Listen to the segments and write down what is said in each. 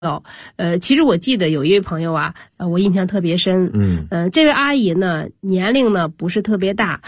其实我记得有一位朋友啊，我印象特别深。这位阿姨呢，年龄呢不是特别大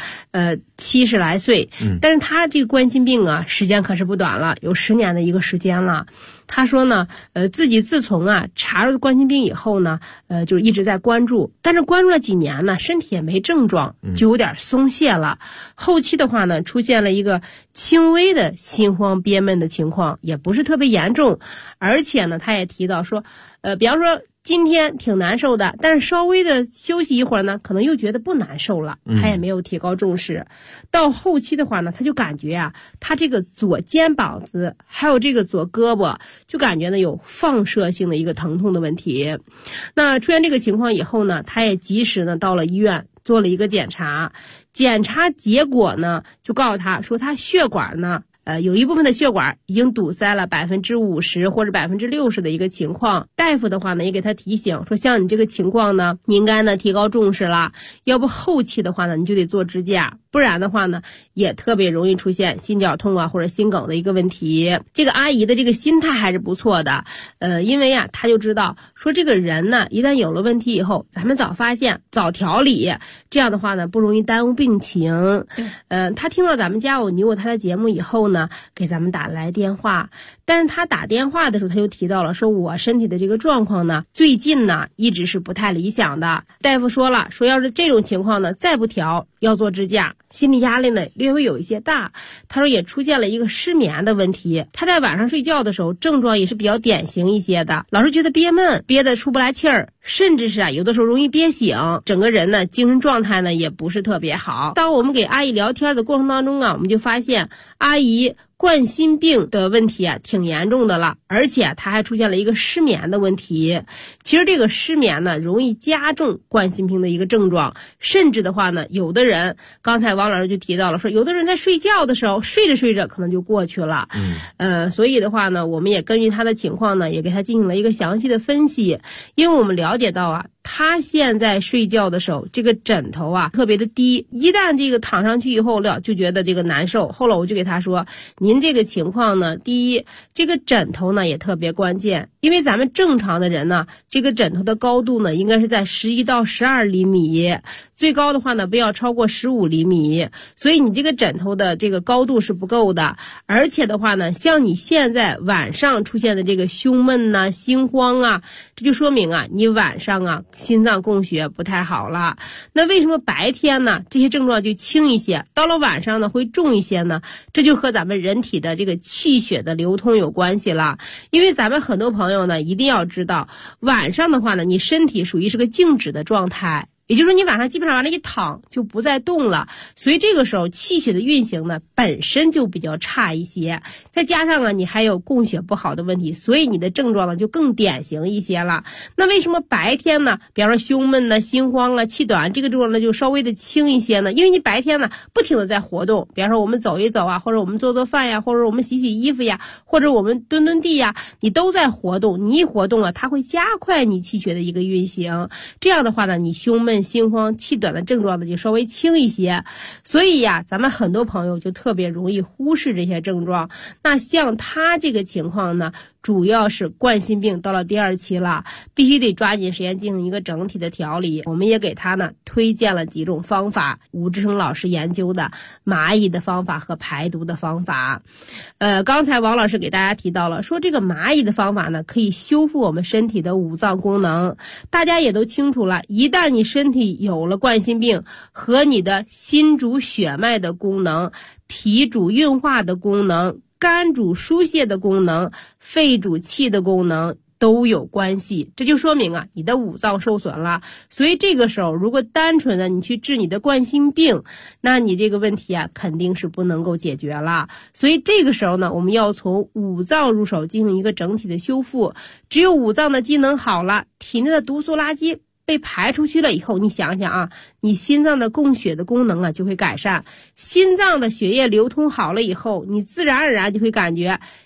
，70来岁。但是她这个冠心病啊，时间可是不短了，有10年的一个时间了。她说呢，自己自从查出冠心病以后呢，就一直在关注，但是关注了几年呢，身体也没症状，就有点松懈了。后期的话呢，出现了一个轻微的心慌憋闷的情况，也不是特别严重。而且呢，她也提到说，比方说今天挺难受的，但是稍微的休息一会儿呢，可能又觉得不难受了，他也没有提高重视。到后期的话呢，他就感觉他这个左肩膀子还有这个左胳膊，就感觉呢有放射性的一个疼痛的问题。那出现这个情况以后呢，他也及时呢到了医院做了一个检查，检查结果呢就告诉他说，他血管呢有一部分的血管已经堵塞了50%或者60%的一个情况。大夫的话呢也给他提醒说，像你这个情况呢，你应该呢提高重视了，要不后期的话呢你就得做支架，不然的话呢也特别容易出现心绞痛或者心梗的一个问题。这个阿姨的这个心态还是不错的，因为她就知道说，这个人呢一旦有了问题以后，咱们早发现早调理，这样的话呢不容易耽误病情。她听到咱们家有你我她的节目以后呢，给咱们打来电话，但是他打电话的时候他就提到了说，我身体的这个状况呢最近呢一直是不太理想的。大夫说了，说要是这种情况呢再不调要做支架，心理压力呢略微有一些大。他说也出现了一个失眠的问题，他在晚上睡觉的时候症状也是比较典型一些的，老是觉得憋闷，憋得出不来气儿，甚至是有的时候容易憋醒，整个人呢精神状态呢也不是特别好。当我们给阿姨聊天的过程当中我们就发现阿姨冠心病的问题挺严重的了，而且她还出现了一个失眠的问题。其实这个失眠呢容易加重冠心病的一个症状，甚至的话呢，有的人刚才王老师就提到了说，有的人在睡觉的时候睡着睡着可能就过去了。所以的话呢，我们也根据他的情况呢也给他进行了一个详细的分析。因为我们了解到他现在睡觉的时候这个枕头特别的低，一旦这个躺上去以后就觉得这个难受。后来我就给他说，您这个情况呢，第一，这个枕头呢也特别关键，因为咱们正常的人呢，这个枕头的高度呢应该是在11到12厘米，最高的话呢不要超过15厘米，所以你这个枕头的这个高度是不够的。而且的话呢，像你现在晚上出现的这个胸闷心慌这就说明你晚上心脏供血不太好了。那为什么白天呢这些症状就轻一些，到了晚上呢会重一些呢？这就和咱们人体的这个气血的流通有关系了。因为咱们很多朋友呢一定要知道，晚上的话呢你身体属于是个静止的状态，也就是说你晚上基本上往那一躺就不再动了，所以这个时候气血的运行呢本身就比较差一些，再加上你还有供血不好的问题，所以你的症状呢就更典型一些了。那为什么白天呢，比方说胸闷心慌气短，这个症状呢就稍微的轻一些呢？因为你白天呢不停的在活动，比方说我们走一走或者我们做做饭或者我们洗洗衣服或者我们蹲蹲地你都在活动，你一活动它会加快你气血的一个运行，这样的话呢，你胸闷心慌气短的症状呢就稍微轻一些。所以咱们很多朋友就特别容易忽视这些症状。那像他这个情况呢，主要是冠心病到了第2期了，必须得抓紧时间进行一个整体的调理。我们也给他呢推荐了几种方法，吴志成老师研究的蚂蚁的方法和排毒的方法。刚才王老师给大家提到了说，这个蚂蚁的方法呢可以修复我们身体的五脏功能。大家也都清楚了，一旦你身体有了冠心病，和你的心主血脉的功能、脾主运化的功能、肝主疏泄的功能、肺主气的功能都有关系。这就说明你的五脏受损了。所以这个时候如果单纯的你去治你的冠心病，那你这个问题肯定是不能够解决了。所以这个时候呢，我们要从五脏入手进行一个整体的修复。只有五脏的机能好了，体内的毒素垃圾被排出去了以后，你想想你心脏的供血的功能就会改善，心脏的血液流通好了以后，你自然而然就会感觉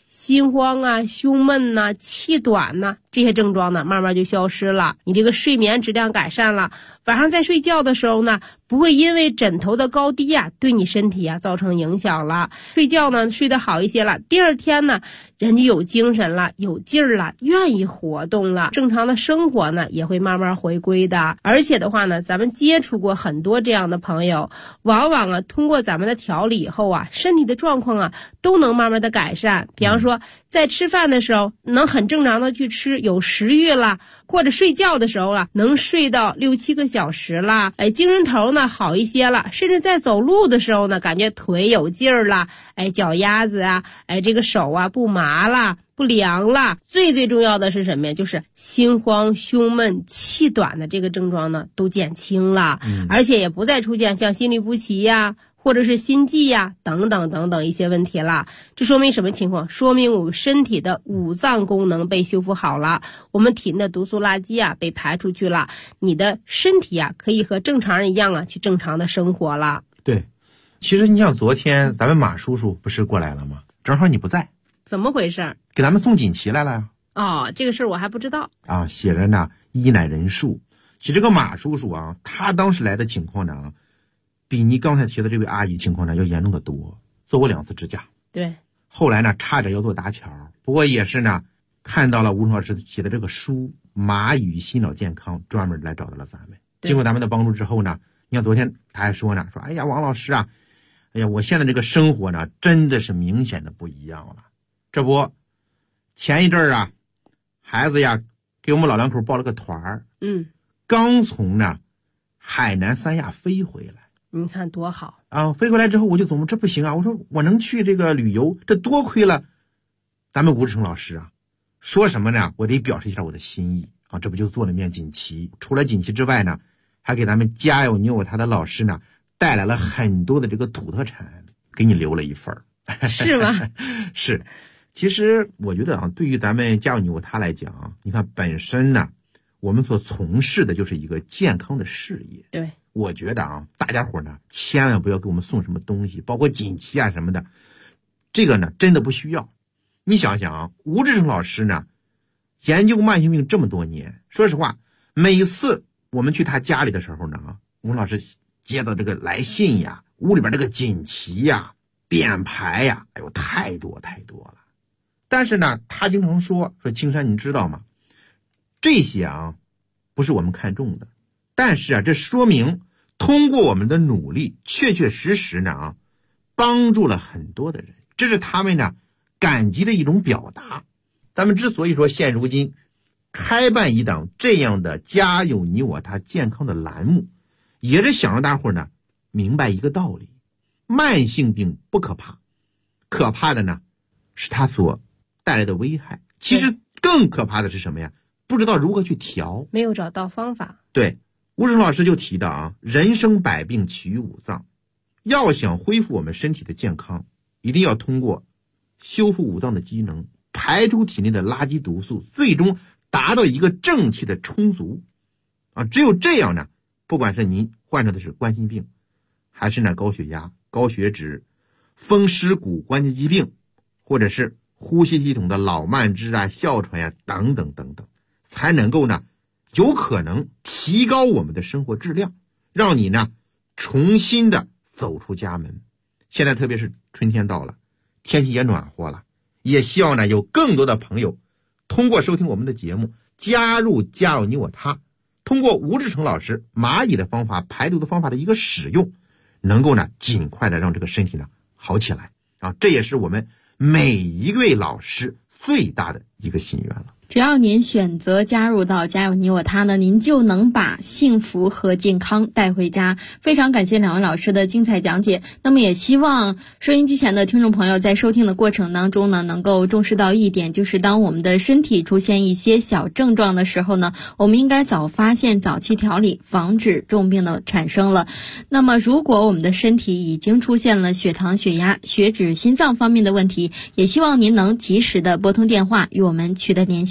心慌啊、胸闷呐、气短呐，这些症状呢慢慢就消失了，你这个睡眠质量改善了，晚上在睡觉的时候呢，不会因为枕头的高低啊对你身体啊造成影响了，睡觉呢睡得好一些了，第二天呢人就有精神了，有劲儿了，愿意活动了，正常的生活呢也会慢慢回归的。而且的话呢，咱们接触过很多这样的朋友，往往啊通过咱们的调理以后啊，身体的状况啊都能慢慢的改善。比方说在吃饭的时候能很正常的去吃，有食欲了，或者睡觉的时候啊能睡到6-7个小时了，精神头呢好一些了，甚至在走路的时候呢感觉腿有劲儿了，脚丫子啊，这个手啊不麻了，不凉了。最重要的是什么呀？就是心慌、胸闷、气短的这个症状呢都减轻了，而且也不再出现像心律不齐呀，或者是心悸呀等等一些问题了。这说明什么情况？说明我们身体的五脏功能被修复好了，我们体内的毒素垃圾啊被排出去了，你的身体啊可以和正常人一样啊去正常的生活了。 对，其实你像昨天咱们马叔叔不是过来了吗？正好你不在。 怎么回事？ 给咱们送锦旗来了呀。 哦，这个事儿我还不知道啊，写着呢一乃人数。其实这个马叔叔啊，他当时来的情况呢比你刚才提的这位阿姨情况呢要严重的多，做过2次支架。 对， 后来呢差点要做搭桥，不过也是呢看到了吴老师写的这个书《马与心脑健康》，专门来找到了咱们。经过咱们的帮助之后呢，你看昨天他还说呢，说哎呀王老师啊，哎呀我现在这个生活呢真的是明显的不一样了。这不前一阵儿啊，孩子呀给我们老两口报了个团儿，刚从呢海南三亚飞回来。 你看多好啊！飞回来之后我就琢磨这不行啊，我说我能去这个旅游，这多亏了咱们吴志成老师啊。说什么呢？我得表示一下我的心意啊！这不就做了面锦旗，除了锦旗之外呢，还给咱们家有你有他的老师呢带来了很多的这个土特产，给你留了一份。 是吗？ 是。其实我觉得啊，对于咱们家有你有他来讲，你看本身呢我们所从事的就是一个健康的事业。 对， 我觉得啊，大家伙呢千万不要给我们送什么东西，包括锦旗啊什么的，这个呢真的不需要。你想想啊，吴志成老师呢研究慢性病这么多年，说实话每次我们去他家里的时候呢，吴老师接到这个来信呀，屋里边这个锦旗呀、匾牌呀，哎呦太多了。但是呢他经常说青山你知道吗，这些啊不是我们看中的，但是啊这说明通过我们的努力确实呢帮助了很多的人，这是他们呢感激的一种表达。咱们之所以说现如今开办一档这样的家有你我他健康的栏目，也是想让大伙呢明白一个道理，慢性病不可怕，可怕的呢是它所带来的危害。其实更可怕的是什么呀？不知道如何去调， 没有找到方法。 对，吴志老师就提到啊，人生百病起于五脏，要想恢复我们身体的健康，一定要通过修复五脏的机能，排出体内的垃圾毒素，最终达到一个正气的充足啊。只有这样呢，不管是您患上的是冠心病，还是呢高血压、高血脂、风湿骨关节疾病，或者是呼吸系统的老慢支啊、哮喘呀等等，才能够呢有可能提高我们的生活质量，让你呢重新的走出家门。现在特别是春天到了，天气也暖和了，也希望呢有更多的朋友通过收听我们的节目，加入家有你我他，通过吴志成老师蚂蚁的方法、排毒的方法的一个使用，能够呢尽快的让这个身体呢好起来啊！这也是我们每一位老师最大的一个心愿了。 只要您选择加入到家有你我他呢，您就能把幸福和健康带回家。非常感谢两位老师的精彩讲解。那么也希望收音机前的听众朋友在收听的过程当中呢，能够重视到一点，就是当我们的身体出现一些小症状的时候呢，我们应该早发现、早期调理，防止重病的产生了。那么如果我们的身体已经出现了血糖、血压、血脂、心脏方面的问题，也希望您能及时的拨通电话与我们取得联系。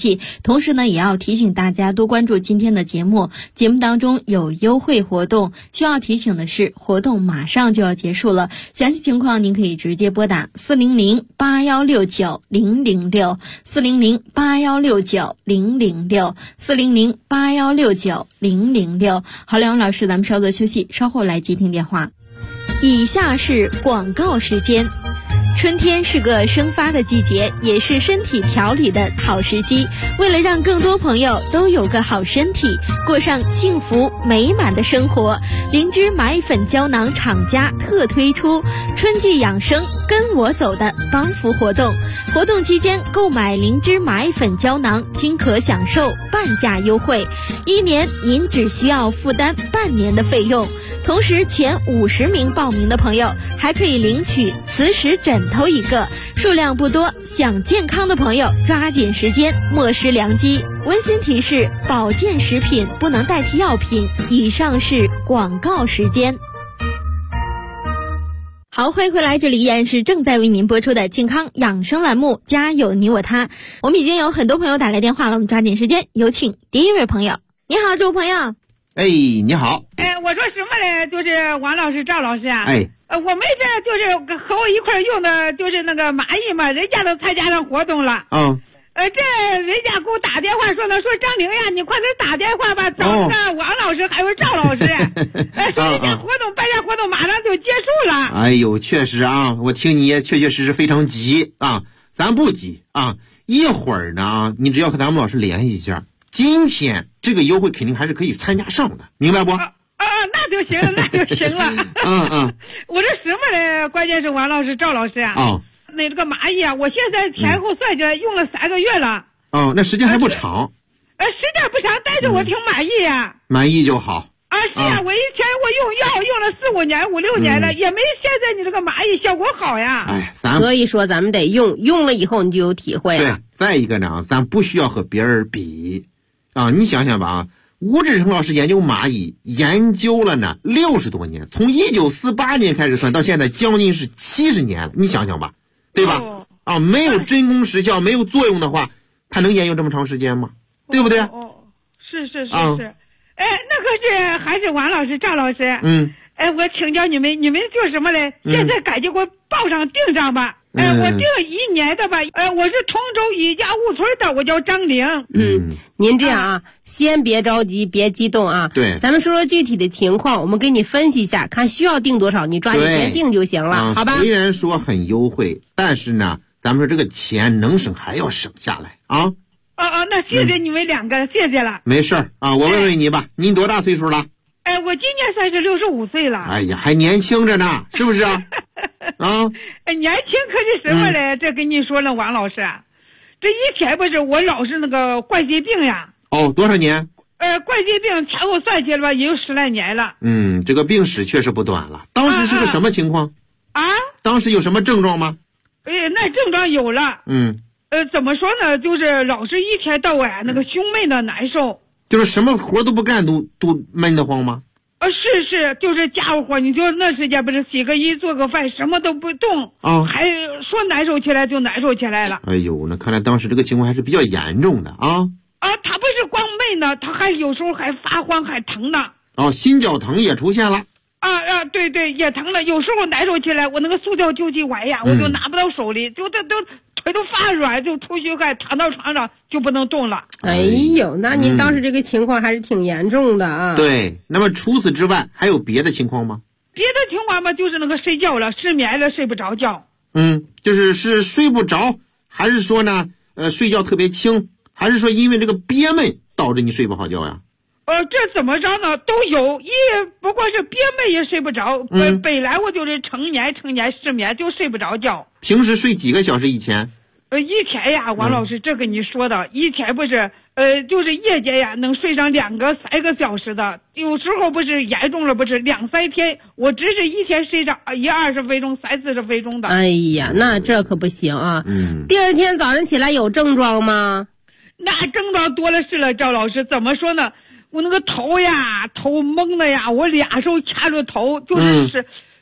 息。同时呢，也要提醒大家多关注今天的节目，节目当中有优惠活动。需要提醒的是，活动马上就要结束了，详细情况您可以直接拨打400-8169-006 400-8169-006 400-8169-006。好，梁老师，咱们稍作休息，稍后来接听电话。以下是广告时间。春天是个生发的季节，也是身体调理的好时机。为了让更多朋友都有个好身体，过上幸福美满的生活，灵芝买粉胶囊厂家特推出春季养生跟我走的帮扶活动。活动期间购买灵芝买粉胶囊均可享受半价优惠，1年您只需要负担半年的费用。同时前50名报名的朋友还可以领取磁石枕头1个，数量不多，想健康的朋友抓紧时间，莫失良机。温馨提示：保健食品不能代替药品。以上是广告时间。好，欢迎回来，这里依然是正在为您播出的健康养生栏目，家有你我他。我们已经有很多朋友打来电话了，我们抓紧时间，有请第一位朋友。你好，这位朋友。 哎，你好。 我说什么嘞？就是王老师、赵老师啊。 哎。 我们这就是和我一块用的，就是那个蚂蚁嘛，人家都参加上活动了。 嗯。 这人家给我打电话说呢，说张玲呀，你快点打电话吧，找那个王老师还有赵老师。说人家活动办下活动马上就结束了。 哎呦，确实啊，我听你也确确实实非常急啊，咱不急啊，一会儿呢你只要和咱们老师联系一下，今天这个优惠肯定还是可以参加上的，明白不？ 那就行了，那就行了。我说什么嘞？关键是王老师、赵老师啊。那个蚂蚁啊，我现在前后算起来用了3个月了。 那时间还不长。 时间不长，但是我挺满意呀。 满意就好。 是呀，我以前我用药用了4、5年、5、6年了，也没现在你这个蚂蚁效果好呀。 所以说咱们得用了以后你就有体会了。 对，再一个呢，咱不需要和别人比啊。你想想吧啊，吴志成老师研究蚂蚁研究了呢60多年，从1948年开始算到现在将近是70年了，你想想吧。对吧？没有真功实效，没有作用的话，他能研究这么长时间吗？对不对？ 是。那可是还是王老师、赵老师。我请教你们做什么嘞？现在赶紧给我报上订上吧。我订1年的吧。我是通州一家务村的，我叫张玲。 您这样啊，先别着急，别激动啊。 对， 咱们说说具体的情况，我们给你分析一下，看需要订多少，你抓紧时间订就行了，好吧？ 虽然说很优惠，但是呢，咱们说这个钱能省还要省下来啊。 那谢谢你们2个，谢谢了。 没事啊，我问问你吧，您多大岁数了？ 我今年算是65岁了。 哎呀，还年轻着呢，是不是啊？ 年轻可是什么嘞？这跟你说了，王老师，这一天不是我老是那个冠心病呀。 多少年？ 冠心病前后算起来吧，也有10来年了。 这个病史确实不短了。当时是个什么情况？当时有什么症状吗？ 那症状有了。怎么说呢？就是老是一天到晚那个胸闷的难受。 就是什么活都不干都闷得慌吗？ 是，就是家务活，你就那时间不是洗个衣做个饭什么都不动还说难受起来就难受起来了。 哎呦，那看来当时这个情况还是比较严重的啊。 他不是光闷呢，他还有时候还发慌还疼呢。 心绞疼也出现了。 对，也疼了。有时候难受起来，我那个塑料救济丸呀，我就拿不到手里，就腿都发软，就出虚汗，躺到床上就不能动了。 哎呦，那您当时这个情况还是挺严重的啊。 对，那么除此之外还有别的情况吗？ 别的情况嘛，就是那个睡觉了，失眠了，睡不着觉。 是睡不着，还是说呢睡觉特别轻，还是说因为这个憋闷导致你睡不好觉呀？ 这怎么着呢？都有，不过是憋闷也睡不着。本来我就是成年失眠，就睡不着觉。 平时睡几个小时以前？ 一天呀，王老师，这跟你说的，一天不是就是夜间呀，能睡上2个、3个小时的，有时候不是严重了，不是2、3天，我只是一天睡上20分钟、30、40分钟的。 哎呀，那这可不行啊！第二天早上起来有症状吗？ 那症状多了是了，赵老师，怎么说呢？我那个头蒙的呀，我2手掐着头，就是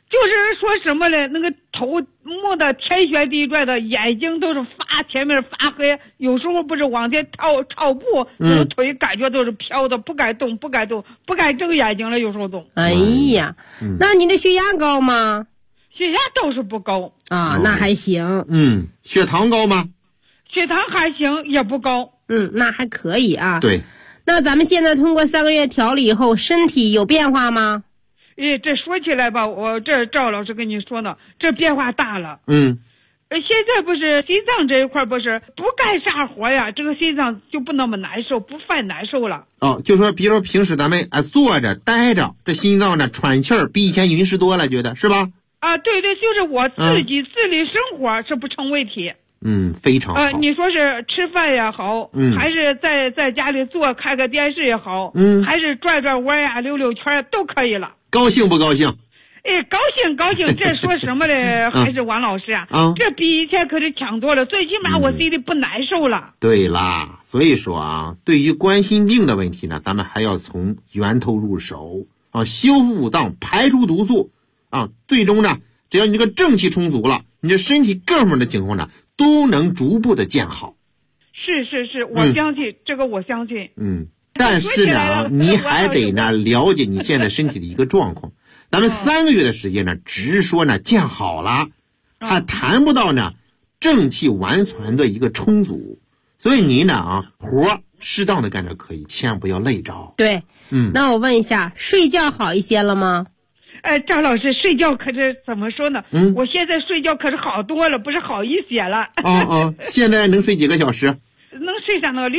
就是说什么呢？那个头摸得天旋地转的，眼睛都是前面发黑，有时候不是往前跳步，那个腿感觉都是飘的，不敢动，不敢睁眼睛了，有时候动。 哎呀，那你的血压高吗？ 血压倒是不高啊，那还行。 血糖高吗？ 血糖还行，也不高。 那还可以啊。 对。 那咱们现在通过3个月调理以后，身体有变化吗？ 这说起来吧，我这赵老师跟你说呢，这变化大了。现在不是心脏这一块不是不干啥活呀，这个心脏就不那么难受，不犯难受了。 就说比如平时咱们坐着待着，这心脏呢喘气儿比以前匀实多了，觉得是吧？ 对，就是我自己自理生活是不成问题。 非常好。 你说是吃饭也好，还是在家里坐看个电视也好，还是转转弯呀、溜溜圈都可以了。 高兴不高兴？ 高兴，这说什么嘞？还是王老师啊，这比以前可是强多了，最起码我心里不难受了。 对啦，所以说啊，对于冠心病的问题呢，咱们还要从源头入手修复五脏，排除毒素最终呢，只要你这个正气充足了，你这身体各方面的情况呢，都能逐步的见好。 是，我相信这个，我相信。 但是呢，你还得呢了解你现在身体的一个状况。咱们3个月的时间呢，只是说呢见好了，还谈不到呢正气完全的一个充足。所以您呢活适当的干着可以，千万不要累着。 对，那我问一下，睡觉好一些了吗？ 赵老师，睡觉可是怎么说呢？我现在睡觉可是好多了，不是好一些了。 现在能睡几个小时？ 能睡上那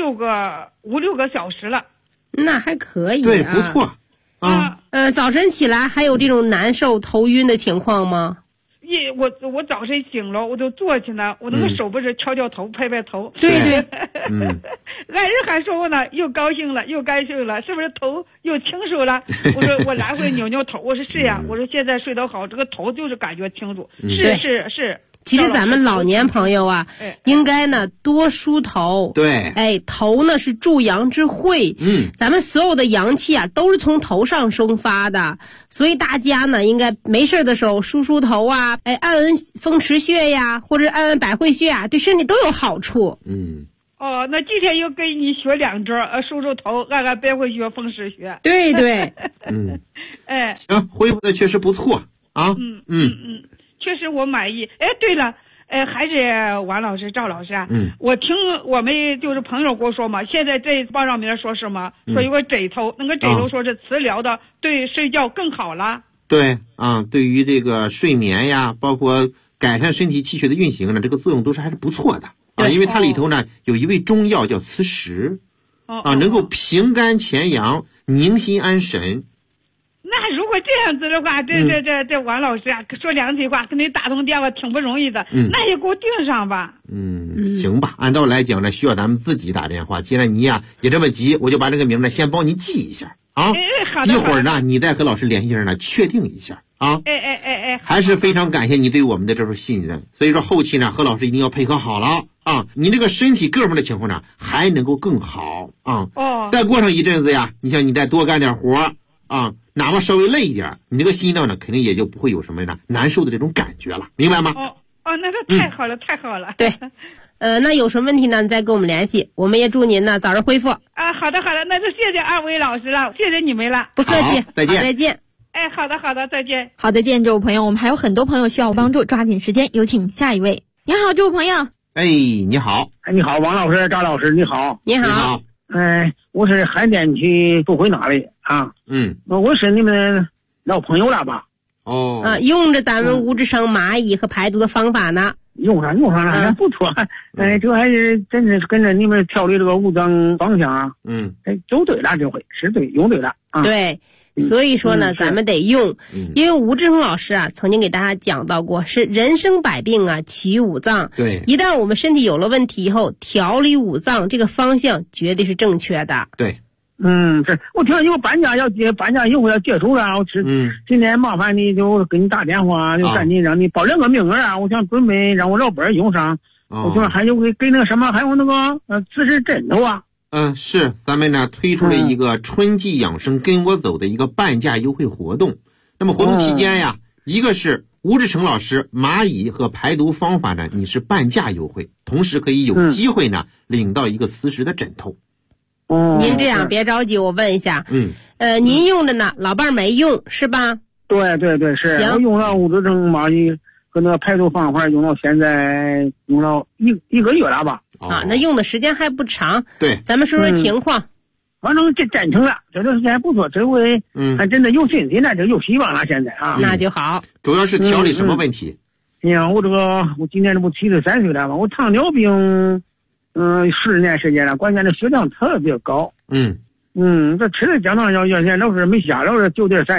5、6个小时了。 那还可以。 对，不错。 早晨起来还有这种难受、头晕的情况吗？ 我早晨醒了，我就坐起来，我那个手不是敲头、拍头。 对。 俺人还说我呢，又高兴了，又干兴了，是不是头又清楚了？我说我来回扭头，我说是呀，我说现在睡得好，这个头就是感觉清楚。是。 其实咱们老年朋友啊，应该呢多梳头。 对， 头呢是助阳之会。咱们所有的阳气啊都是从头上生发的，所以大家呢应该没事的时候梳头啊，按按风池穴呀，或者按按百会穴啊，对身体都有好处。 那今天又给你学2招，梳头，按按百会穴、风池穴。 对。 行，恢复的确实不错啊。 确实我满意。对了，还是王老师、赵老师啊。我听我们就是朋友跟我说嘛，现在这报上面说什么，说有个枕头，那个枕头说是磁疗的，对睡觉更好了。 对对于这个睡眠呀，包括改善身体气血的运行呢，这个作用都是还是不错的因为它里头呢有一味中药叫磁石能够平肝潜阳、宁心安神。 那如果这样子的话，这王老师啊，说2句话，给你打通电话挺不容易的，那也给我订上吧。 行吧，按道理来讲呢，需要咱们自己打电话。既然你呀也这么急，我就把这个名呢先帮你记一下好的。 一会儿呢，你再和老师联系上呢，确定一下还是非常感谢你对我们的这份信任。所以说后期呢，和老师一定要配合好了你这个身体各方面的情况呢，还能够更好再过上一阵子呀，你像你再多干点活哪怕稍微累一点，你这个心脏呢肯定也就不会有什么难受的这种感觉了，明白吗？ 那就太好了，太好了。 对，那有什么问题呢？你再跟我们联系，我们也祝您呢早日恢复。 好的，那就谢谢2位老师了，谢谢你们了。 不客气， 再见。 再见。 好的，再见。 好，再见，这位朋友，我们还有很多朋友需要帮助，抓紧时间，有请下一位。你好，这位朋友。 你好。 你好，王老师、张老师，你好。 你好。 我是海淀区杜回哪里我是你们老朋友了吧？ 用着咱们无治伤蚂蚁和排毒的方法呢。 用上了，还不错。这还是真是跟着你们调理这个五脏方向走对了，这回是对，用对了对。所以说呢，咱们得用，因为吴志恒老师啊曾经给大家讲到过，是人生百病啊起于五脏。 对， 一旦我们身体有了问题以后，调理五脏这个方向绝对是正确的。 对， 是我听有搬家以后要结束了，我今天麻烦你就给你打电话，就赶紧让你报2个名额我想准备让我老伴用上。我觉得还有给那个什么，还有那个磁石枕头是咱们呢推出了一个春季养生跟我走的一个半价优惠活动。那么活动期间呀， 一个是吴志成老师蚂蚁和排毒方法呢，你是半价优惠，同时可以有机会呢领到一个磁石的枕头。 您这样别着急，我问一下，您用的呢，老伴儿没用是吧？ 对对对，是我用了吴志成蚂蚁和那个排毒方法，用到现在用了一个月了吧？ 那用的时间还不长。 对， 咱们说说情况。 反正这真成了，这段时间还不错，这回还真的有信心了，这有希望了。现在啊， 那就好。 主要是调理什么问题？ 哎呀，我今年这不73岁了吗？我糖尿病，10年时间了，关键这血量特别高。这吃的降糖药原先都是没下，都是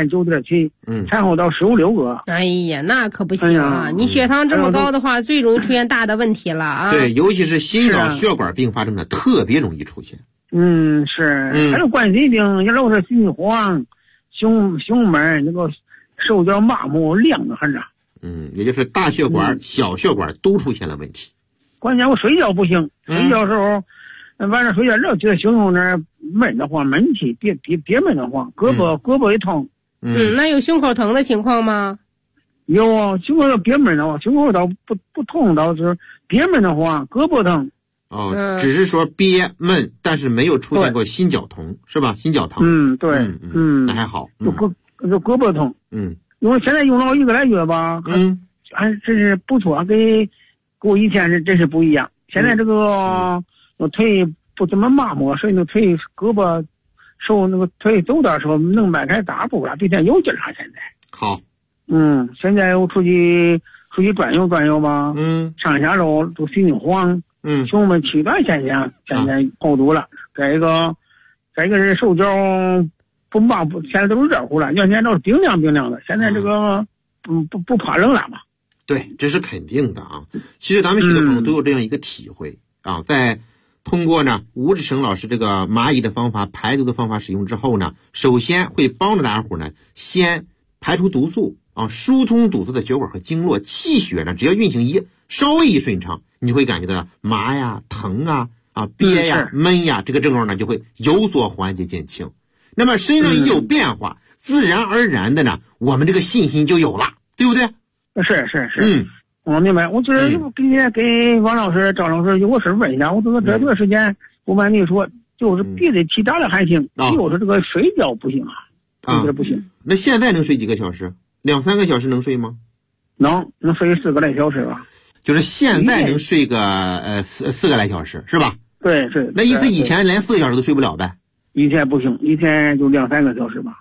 9.3、9.7，产后到15、6个。 哎呀，那可不行啊！你血糖这么高的话，最容易出现大的问题了啊！ 对，尤其是心脑血管并发症的特别容易出现。 是，还有冠心病，也都是心慌、胸闷，那个手脚麻木，凉得很啊。 也就是大血管、小血管都出现了问题。 关键我睡觉不行，睡觉时候，晚上睡觉老觉得胸口那儿闷得慌，闷气，憋闷得慌，胳膊也疼。 那有胸口疼的情况吗？ 有啊，胸口憋闷的慌，胸口倒不痛，倒是憋闷的慌，胳膊疼。 只是说憋闷，但是没有出现过心绞疼，是吧？心绞疼。 对。 那还好。 就胳膊疼。因为现在用了1个来月吧，还真是不错，跟我以前真是不一样。现在这个我腿不怎么麻木，所以那腿、胳膊、手那个腿走的时候能迈开大步了，比以前有劲儿了。现在好。 现在我出去转悠吧，上下楼都心里慌。胸闷气短现象现在好多了。再一个是手脚不麻不，现在都是热乎了，原先都是冰凉的，现在这个不怕冷了嘛。 对，这是肯定的啊。其实咱们许多朋友都有这样一个体会啊，在通过呢吴志成老师这个蚂蚁的方法、排毒的方法使用之后呢，首先会帮助大家伙呢先排除毒素啊，疏通堵塞的血管和经络，气血呢只要运行稍微一顺畅，你会感觉到麻呀、疼啊、憋呀、闷呀，这个症状呢就会有所缓解减轻。那么身上一有变化，自然而然的呢，我们这个信心就有了，对不对？ 是。我明白。我就是今天给王老师、赵老师有个事问一下，我这段时间不瞒你说，就是别的其他的还行，就是这个睡觉不行啊，有点不行。 那现在能睡几个小时？2、3个小时能睡吗？ 能睡4个来小时吧。 就是现在能睡个4个来小时是吧？ 对。 那意思以前连4个小时都睡不了呗？ 以前不行，以前就2、3个小时吧。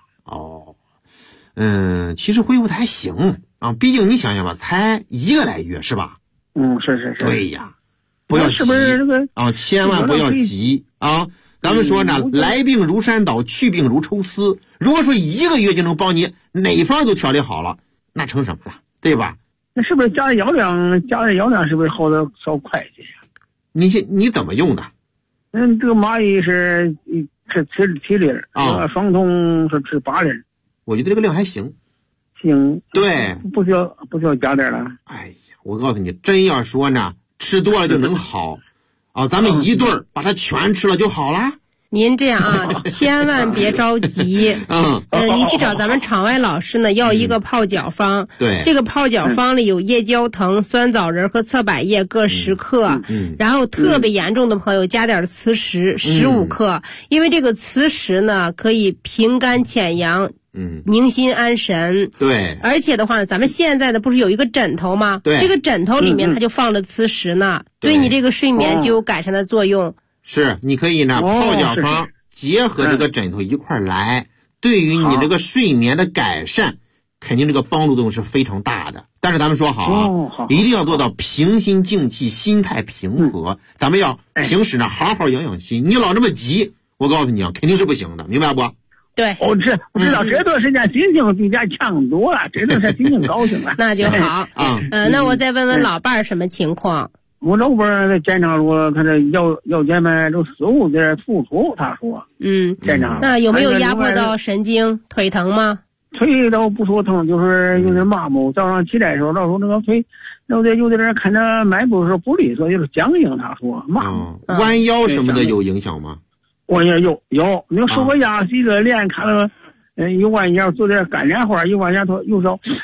其实恢复的还行啊，毕竟你想想吧，才1个来月是吧？ 是。 对呀，不要急， 是不是这个千万不要急啊！咱们说呢，来病如山倒，去病如抽丝。如果说1个月就能帮你哪方都调理好了，那成什么了，对吧？ 那是不是加点药量是不是好的稍快一些呀？ 你怎么用的？ 这个蚂蚁是吃7粒双通是吃8粒。 我觉得这个量还行。对， 不需要加点了。 哎呀，我告诉你，真要说呢，吃多了就能好咱们一对儿把它全吃了就好了。 您这样啊，千万别着急。您去找咱们场外老师呢，要一个泡脚方。 对， 这个泡脚方里有夜交藤、酸枣仁和侧柏叶各10克。然后特别严重的朋友加点磁石15克，因为这个磁石呢可以平肝潜阳。宁心安神。 对， 而且的话呢，咱们现在的不是有一个枕头吗？ 对， 这个枕头里面它就放了磁石呢，对你这个睡眠就有改善的作用。 是，你可以呢泡脚方结合这个枕头一块来，对于你这个睡眠的改善，肯定这个帮助作用是非常大的。但是咱们说好一定要做到平心静气，心态平和。咱们要平时呢好好养心，你老这么急，我告诉你肯定是不行的，明白不？ 对， 我知道这段时间心情比较强多了，这段时间心情高兴了。 那就好。那我再问问老伴儿什么情况？ 我老伴儿检查说，他这腰间盘都似乎有点突出，他说。检查。 那有没有压迫到神经？腿疼吗？ 腿倒不说疼，就是有点麻木。早上起来的时候，老说那个腿，有点看着迈步的时候不利索，就是僵硬。他说麻木。 弯腰什么的有影响吗？ 我也有，那个手个压洗个脸，看了，一弯腰做点干连活，一弯腰头右手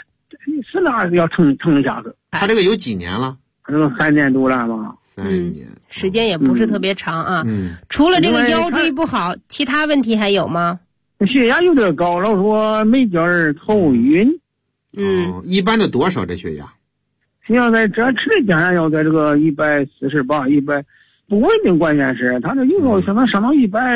是那要撑一下子。 他这个有几年了？ 这个3年多了吧。 3年， 时间也不是特别长啊。除了这个腰椎不好，其他问题还有吗？ 血压有点高，老说没觉儿头晕。 一般的多少这血压？ 血压在这吃的加上要在这个148、100，不稳定，关键是他这有时候可能上到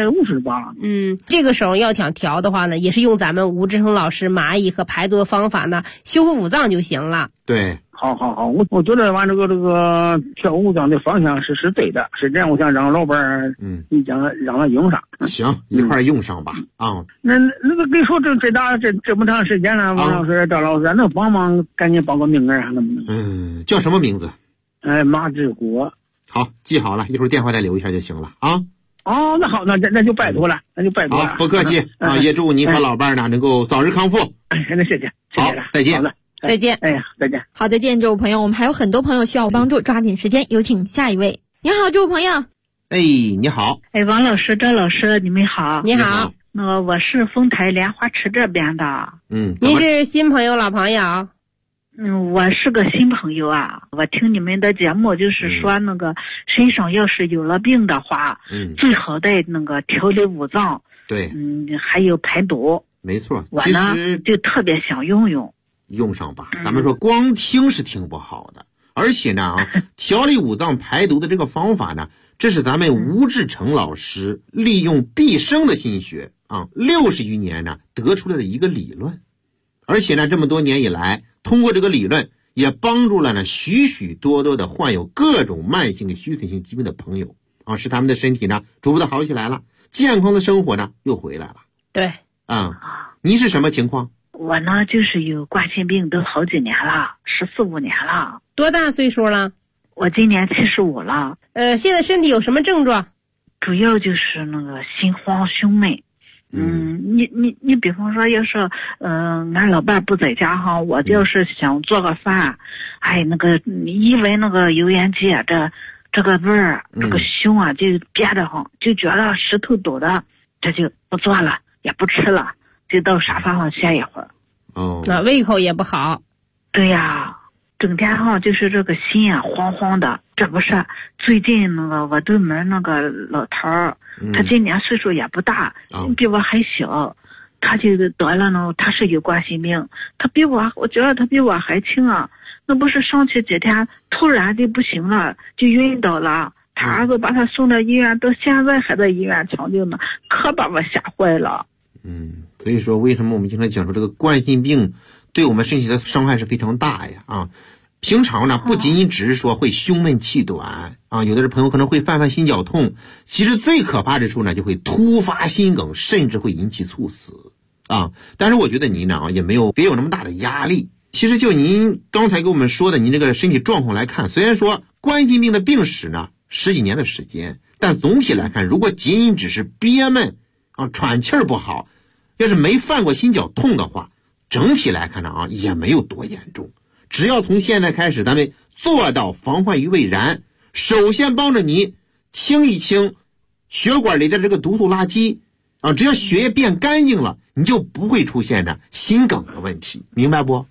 158。 这个时候要想调的话呢，也是用咱们吴志成老师蚂蚁和排毒的方法呢，修复五脏就行了。 对。 好，我觉得完这个调五脏的方向是对的，是这样。我想让老板儿，你讲让他用上。 行，一块用上吧。 那个跟你说这么长时间了，王老师、赵老师，能帮忙赶紧报个名儿啊？能不能？ 叫什么名字？ 马志国。 好，记好了，一会儿电话再留一下就行了啊。 那好，那就拜托了， 好，不客气啊，也祝您和老伴儿呢能够早日康复。 那谢谢。 好，再见。 好的。 再见。 再见。 好，再见，这位朋友。我们还有很多朋友需要帮助，抓紧时间，有请下一位。你好，这位朋友。 你好。 王老师、赵老师，你们好。 你好。 我是丰台莲花池这边的。 您是新朋友、老朋友？ 我是个新朋友啊。我听你们的节目，就是说身上要是有了病的话，最好的调理五脏。 对。 还有排毒。 没错。 我呢就特别想用上吧。咱们说光听是听不好的，而且呢调理五脏排毒的这个方法呢，这是咱们吴志成老师利用毕生的心血60余年呢得出来的一个理论。而且呢这么多年以来，通过这个理论也帮助了呢许许多多的患有各种慢性的虚损性疾病的朋友使他们的身体呢逐步的好起来了，健康的生活呢又回来了。 对。 您是什么情况？ 我呢就是有冠心病，都好几年了，14、15年了。 多大岁数了？ 我今年75了。 现在身体有什么症状？ 主要就是心慌胸闷。你比方说，要是俺老伴不在家哈，我要是想做个饭，一闻油烟机这个味儿，这个胸啊就憋得慌，就觉得石头抖的，这就不做了，也不吃了，就到沙发上歇一会儿。 那胃口也不好。 对呀，整天就是这个心啊慌慌的。这不是最近我对门老头儿，他今年岁数也不大，比我还小，他就得了他是有冠心病，我觉得他比我还轻啊。那不是上去几天突然就不行了，就晕倒了。他儿子把他送到医院，到现在还在医院抢救呢，可把我吓坏了。 所以说为什么我们经常讲说这个冠心病对我们身体的伤害是非常大呀平常呢不仅仅只是说会胸闷气短有的朋友可能会犯心绞痛，其实最可怕之处呢就会突发心梗，甚至会引起猝死但是我觉得您呢也没有别有那么大的压力。其实就您刚才给我们说的您这个身体状况来看，虽然说冠心病的病史呢10几年的时间，但总体来看，如果仅仅只是憋闷喘气儿不好，要是没犯过心绞痛的话，整体来看呢也没有多严重。只要从现在开始，咱们做到防患于未然，首先帮着你清一清血管里的这个毒素垃圾只要血液变干净了，你就不会出现着心梗的问题，明白不？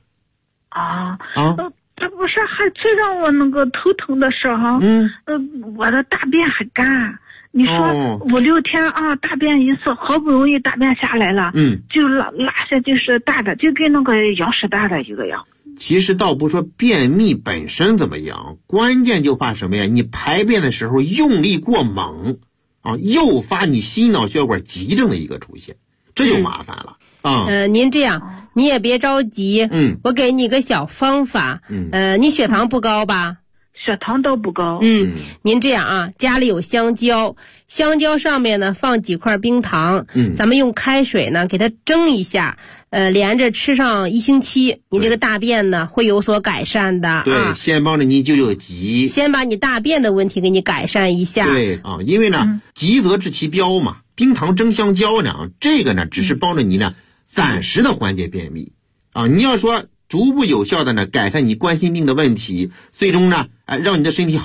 这不是还最让我头疼的时候，我的大便还干。你说5、6天大便一次，好不容易大便下来了，就拉下就是大的，就跟羊屎大的一个样。 其实倒不说便秘本身怎么样，关键就怕什么呀？你排便的时候用力过猛诱发你心脑血管急症的一个出现，这就麻烦了。 您这样，你也别着急。我给你个小方法。你血糖不高吧？ 血糖都不高。 您这样家里有香蕉，香蕉上面呢放几块冰糖，咱们用开水呢给它蒸一下，连着吃上1星期，你这个大便呢会有所改善的。 对，先帮着你救急， 先把你大便的问题给你改善一下。 对因为呢急则治其标嘛，冰糖蒸香蕉呢这个呢只是帮着你呢暂时的缓解便秘你要说逐步有效的呢改善你冠心病的问题，最终呢让你的身体好